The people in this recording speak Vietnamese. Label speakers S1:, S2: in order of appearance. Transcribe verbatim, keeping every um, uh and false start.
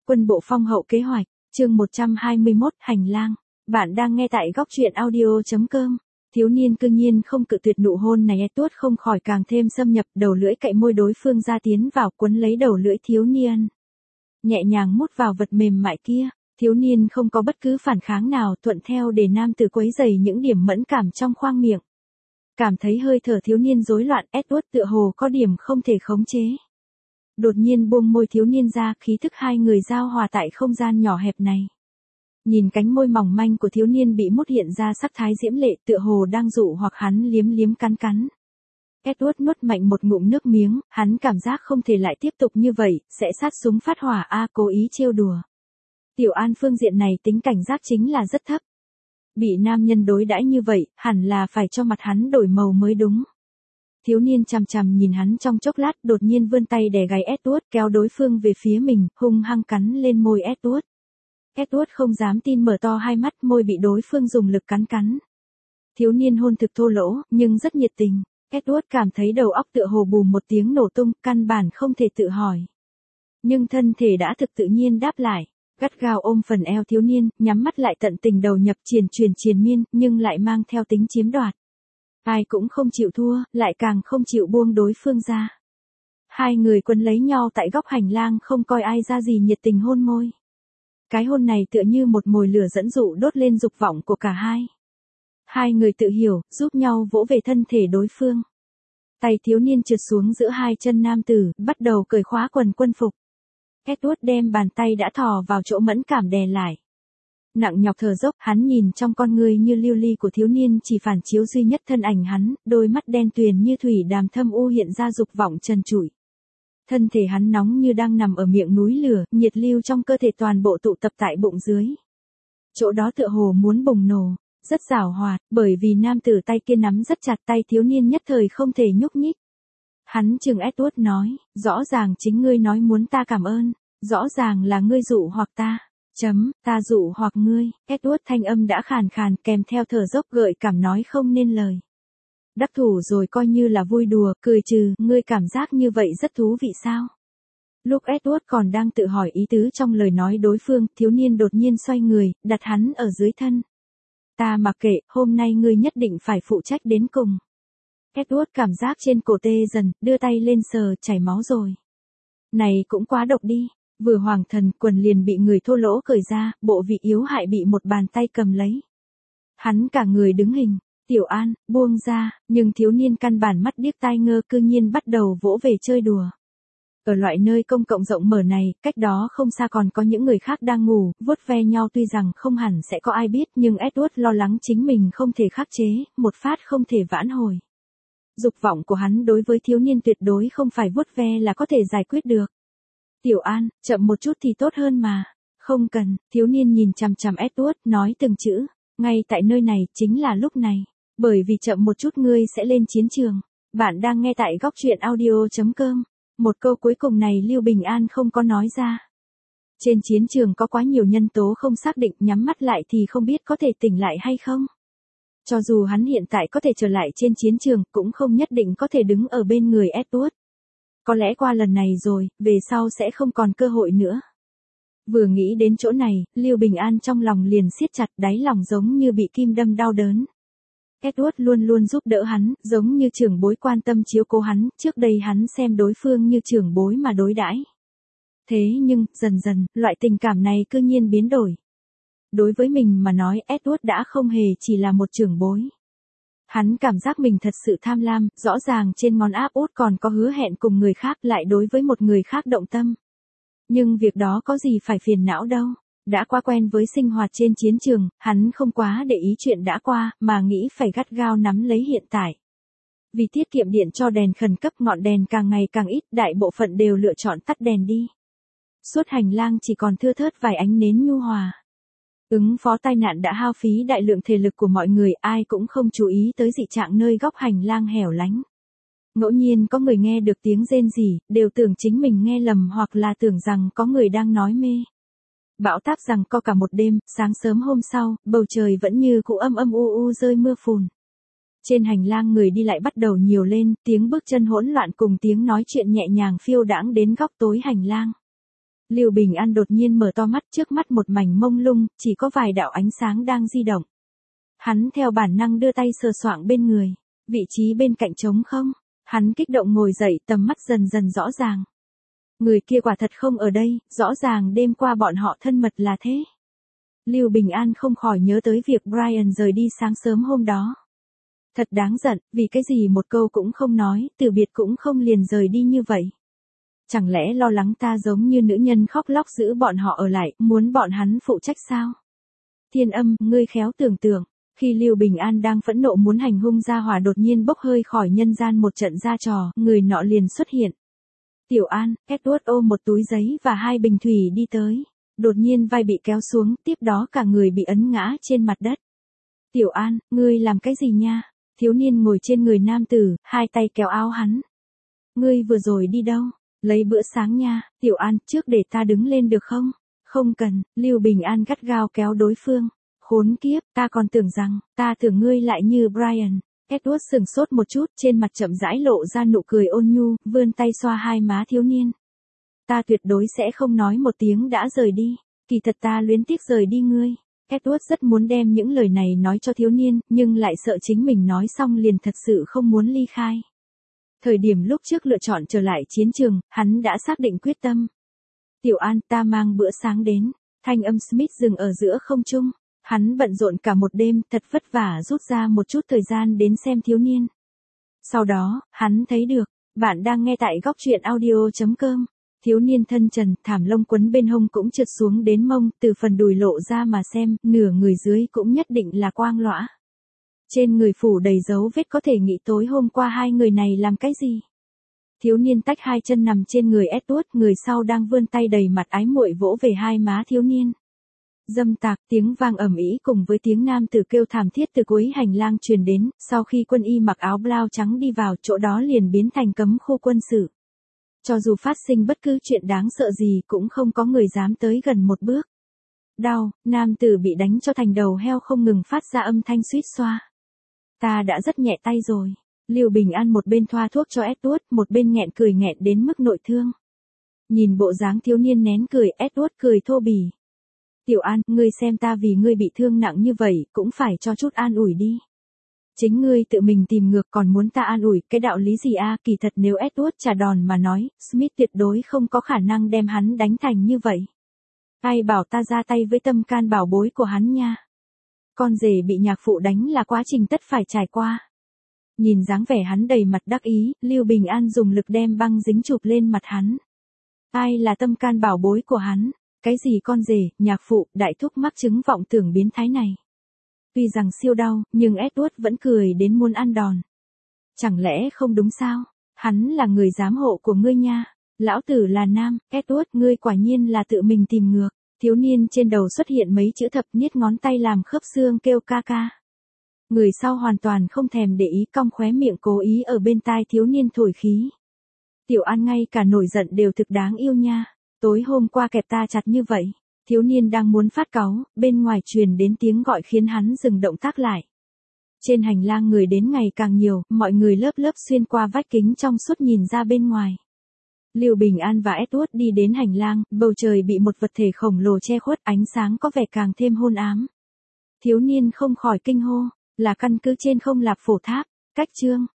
S1: Quân bộ phong hậu kế hoạch, chương một trăm hai mươi mốt, hành lang. Bạn đang nghe tại góc truyện audio chấm com. Thiếu niên cương nhiên không cự tuyệt nụ hôn này, Edward không khỏi càng thêm xâm nhập, đầu lưỡi cậy môi đối phương ra tiến vào quấn lấy đầu lưỡi thiếu niên. Nhẹ nhàng mút vào vật mềm mại kia, thiếu niên không có bất cứ phản kháng nào, thuận theo để nam tử quấy rầy những điểm mẫn cảm trong khoang miệng. Cảm thấy hơi thở thiếu niên rối loạn, Edward tựa hồ có điểm không thể khống chế. Đột nhiên buông môi thiếu niên ra, khí thức hai người giao hòa tại không gian nhỏ hẹp này. Nhìn cánh môi mỏng manh của thiếu niên bị mút hiện ra sắc thái diễm lệ, tựa hồ đang dụ hoặc hắn liếm liếm cắn cắn. Edward nuốt mạnh một ngụm nước miếng, hắn cảm giác không thể lại tiếp tục như vậy, sẽ sát súng phát hỏa a cố ý trêu đùa. Tiểu An phương diện này tính cảnh giác chính là rất thấp. Bị nam nhân đối đãi như vậy, hẳn là phải cho mặt hắn đổi màu mới đúng. Thiếu niên chằm chằm nhìn hắn trong chốc lát, đột nhiên vươn tay đè gáy Edward, kéo đối phương về phía mình, hung hăng cắn lên môi Edward. Edward không dám tin mở to hai mắt, môi bị đối phương dùng lực cắn cắn. Thiếu niên hôn thực thô lỗ, nhưng rất nhiệt tình. Edward cảm thấy đầu óc tựa hồ bùm một tiếng nổ tung, căn bản không thể tự hỏi. Nhưng thân thể đã thực tự nhiên đáp lại, gắt gao ôm phần eo thiếu niên, nhắm mắt lại tận tình đầu nhập triền truyền triền miên, nhưng lại mang theo tính chiếm đoạt. Ai cũng không chịu thua, lại càng không chịu buông đối phương ra. Hai người quấn lấy nhau tại góc hành lang, không coi ai ra gì, nhiệt tình hôn môi. Cái hôn này tựa như một mồi lửa dẫn dụ đốt lên dục vọng của cả hai. Hai người tự hiểu, giúp nhau vỗ về thân thể đối phương. Tay thiếu niên trượt xuống giữa hai chân nam tử, bắt đầu cởi khóa quần quân phục. Edward đem bàn tay đã thò vào chỗ mẫn cảm đè lại. Nặng nhọc thở dốc, hắn nhìn trong con người như lưu ly của thiếu niên chỉ phản chiếu duy nhất thân ảnh hắn, đôi mắt đen tuyền như thủy đàm thâm u hiện ra dục vọng trần trụi. Thân thể hắn nóng như đang nằm ở miệng núi lửa, nhiệt lưu trong cơ thể toàn bộ tụ tập tại bụng dưới. Chỗ đó tựa hồ muốn bùng nổ, rất giảo hoạt, bởi vì nam tử tay kia nắm rất chặt, tay thiếu niên nhất thời không thể nhúc nhích. Hắn chừng Edward nói, rõ ràng chính ngươi nói muốn ta cảm ơn, rõ ràng là ngươi dụ hoặc ta. Chấm, ta dụ hoặc ngươi. Edward thanh âm đã khàn khàn, kèm theo thở dốc gợi cảm nói không nên lời. Đắc thủ rồi, coi như là vui đùa, cười trừ, ngươi cảm giác như vậy rất thú vị sao? Lúc Edward còn đang tự hỏi ý tứ trong lời nói đối phương, thiếu niên đột nhiên xoay người, đặt hắn ở dưới thân. Ta mặc kệ, hôm nay ngươi nhất định phải phụ trách đến cùng. Edward cảm giác trên cổ tê dần, đưa tay lên sờ, chảy máu rồi. Này cũng quá độc đi. Vừa hoàng thần, quần liền bị người thô lỗ cởi ra, bộ vị yếu hại bị một bàn tay cầm lấy. Hắn cả người đứng hình. Tiểu An, buông ra, nhưng thiếu niên căn bản mắt điếc tai ngơ, cư nhiên bắt đầu vỗ về chơi đùa. Ở loại nơi công cộng rộng mở này, cách đó không xa còn có những người khác đang ngủ, vuốt ve nhau, tuy rằng không hẳn sẽ có ai biết, nhưng Edward lo lắng chính mình không thể khắc chế, một phát không thể vãn hồi. Dục vọng của hắn đối với thiếu niên tuyệt đối không phải vuốt ve là có thể giải quyết được. Tiểu An, chậm một chút thì tốt hơn mà. Không cần, thiếu niên nhìn chằm chằm Edward, nói từng chữ, ngay tại nơi này, chính là lúc này. Bởi vì chậm một chút ngươi sẽ lên chiến trường. Bạn đang nghe tại góc truyện audio chấm com. Một câu cuối cùng này Lưu Bình An không có nói ra. Trên chiến trường có quá nhiều nhân tố không xác định, nhắm mắt lại thì không biết có thể tỉnh lại hay không. Cho dù hắn hiện tại có thể trở lại trên chiến trường, cũng không nhất định có thể đứng ở bên người Edward. Có lẽ qua lần này rồi, về sau sẽ không còn cơ hội nữa. Vừa nghĩ đến chỗ này, Lưu Bình An trong lòng liền siết chặt, đáy lòng giống như bị kim đâm đau đớn. Edward luôn luôn giúp đỡ hắn, giống như trưởng bối quan tâm chiếu cố hắn, trước đây hắn xem đối phương như trưởng bối mà đối đãi. Thế nhưng, dần dần, loại tình cảm này cư nhiên biến đổi. Đối với mình mà nói, Edward đã không hề chỉ là một trưởng bối. Hắn cảm giác mình thật sự tham lam, rõ ràng trên ngón áp út còn có hứa hẹn cùng người khác, lại đối với một người khác động tâm. Nhưng việc đó có gì phải phiền não đâu. Đã quá quen với sinh hoạt trên chiến trường, hắn không quá để ý chuyện đã qua, mà nghĩ phải gắt gao nắm lấy hiện tại. Vì tiết kiệm điện cho đèn khẩn cấp, ngọn đèn càng ngày càng ít, đại bộ phận đều lựa chọn tắt đèn đi. Suốt hành lang chỉ còn thưa thớt vài ánh nến nhu hòa. Ứng phó tai nạn đã hao phí đại lượng thể lực của mọi người, ai cũng không chú ý tới dị trạng nơi góc hành lang hẻo lánh. Ngẫu nhiên có người nghe được tiếng rên rỉ, đều tưởng chính mình nghe lầm hoặc là tưởng rằng có người đang nói mê. Bão táp rằng co cả một đêm, sáng sớm hôm sau, bầu trời vẫn như cũ âm âm u u rơi mưa phùn. Trên hành lang người đi lại bắt đầu nhiều lên, tiếng bước chân hỗn loạn cùng tiếng nói chuyện nhẹ nhàng phiêu đãng đến góc tối hành lang. Lưu Bình An đột nhiên mở to mắt, trước mắt một mảnh mông lung, chỉ có vài đạo ánh sáng đang di động. Hắn theo bản năng đưa tay sờ soạng bên người, vị trí bên cạnh trống không, hắn kích động ngồi dậy, tầm mắt dần dần rõ ràng. Người kia quả thật không ở đây, rõ ràng đêm qua bọn họ thân mật là thế. Lưu Bình An không khỏi nhớ tới việc Brian rời đi sáng sớm hôm đó. Thật đáng giận, vì cái gì một câu cũng không nói, từ biệt cũng không liền rời đi như vậy. Chẳng lẽ lo lắng ta giống như nữ nhân khóc lóc giữ bọn họ ở lại, muốn bọn hắn phụ trách sao? Thiên Âm, ngươi khéo tưởng tượng, khi Lưu Bình An đang phẫn nộ muốn hành hung gia hỏa đột nhiên bốc hơi khỏi nhân gian một trận ra trò, người nọ liền xuất hiện. Tiểu An, Edward ôm một túi giấy và hai bình thủy đi tới. Đột nhiên vai bị kéo xuống, tiếp đó cả người bị ấn ngã trên mặt đất. Tiểu An, ngươi làm cái gì nha? Thiếu niên ngồi trên người nam tử, hai tay kéo áo hắn. Ngươi vừa rồi đi đâu? Lấy bữa sáng nha, Tiểu An, trước để ta đứng lên được không? Không cần, Lưu Bình An gắt gao kéo đối phương. Khốn kiếp, ta còn tưởng rằng, ta tưởng ngươi lại như Brian. Edward sừng sốt một chút, trên mặt chậm rãi lộ ra nụ cười ôn nhu, vươn tay xoa hai má thiếu niên. Ta tuyệt đối sẽ không nói một tiếng đã rời đi, kỳ thật ta luyến tiếc rời đi ngươi. Edward rất muốn đem những lời này nói cho thiếu niên, nhưng lại sợ chính mình nói xong liền thật sự không muốn ly khai. Thời điểm lúc trước lựa chọn trở lại chiến trường, hắn đã xác định quyết tâm. Tiểu An, ta mang bữa sáng đến. Thanh âm Smith dừng ở giữa không trung. Hắn bận rộn cả một đêm, thật vất vả rút ra một chút thời gian đến xem thiếu niên. Sau đó, hắn thấy được, bạn đang nghe tại góc truyện audio chấm com. Thiếu niên thân trần, thảm lông quấn bên hông cũng trượt xuống đến mông, từ phần đùi lộ ra mà xem, nửa người dưới cũng nhất định là quang lõa. Trên người phủ đầy dấu vết, có thể nghĩ tối hôm qua hai người này làm cái gì. Thiếu niên tách hai chân nằm trên người Edward, người sau đang vươn tay đầy mặt ái muội vỗ về hai má thiếu niên. Dâm tạc, tiếng vang ầm ĩ cùng với tiếng nam tử kêu thảm thiết từ cuối hành lang truyền đến, sau khi quân y mặc áo blau trắng đi vào, chỗ đó liền biến thành cấm khu quân sự. Cho dù phát sinh bất cứ chuyện đáng sợ gì cũng không có người dám tới gần một bước. Đau, nam tử bị đánh cho thành đầu heo không ngừng phát ra âm thanh suýt xoa. Ta đã rất nhẹ tay rồi. Lưu Bình An một bên thoa thuốc cho Edward, một bên nghẹn cười nghẹn đến mức nội thương. Nhìn bộ dáng thiếu niên nén cười, Edward cười thô bỉ. Tiểu An, ngươi xem ta vì ngươi bị thương nặng như vậy, cũng phải cho chút an ủi đi. Chính ngươi tự mình tìm ngược còn muốn ta an ủi, cái đạo lý gì a? Kỳ thật nếu Edward trả đòn mà nói, Smith tuyệt đối không có khả năng đem hắn đánh thành như vậy. Ai bảo ta ra tay với tâm can bảo bối của hắn nha. Con rể bị nhạc phụ đánh là quá trình tất phải trải qua. Nhìn dáng vẻ hắn đầy mặt đắc ý, Lưu Bình An dùng lực đem băng dính chụp lên mặt hắn. Ai là tâm can bảo bối của hắn? Cái gì con rể, nhạc phụ, đại thúc mắc chứng vọng tưởng biến thái này. Tuy rằng siêu đau, nhưng Edward vẫn cười đến muốn ăn đòn. Chẳng lẽ không đúng sao? Hắn là người giám hộ của ngươi nha. Lão tử là nam, Edward, ngươi quả nhiên là tự mình tìm ngược. Thiếu niên trên đầu xuất hiện mấy chữ thập, niết ngón tay làm khớp xương kêu ca ca. Người sau hoàn toàn không thèm để ý, cong khóe miệng cố ý ở bên tai thiếu niên thổi khí. Tiểu An ngay cả nổi giận đều thực đáng yêu nha. Tối hôm qua kẹp ta chặt như vậy. Thiếu niên đang muốn phát cáu, bên ngoài truyền đến tiếng gọi khiến hắn dừng động tác lại. Trên hành lang người đến ngày càng nhiều, mọi người lớp lớp xuyên qua vách kính trong suốt nhìn ra bên ngoài. Lưu Bình An và Edward đi đến hành lang, bầu trời bị một vật thể khổng lồ che khuất, ánh sáng có vẻ càng thêm hôn ám. Thiếu niên không khỏi kinh hô, là căn cứ trên không Lạp Phổ Tháp, cách chương.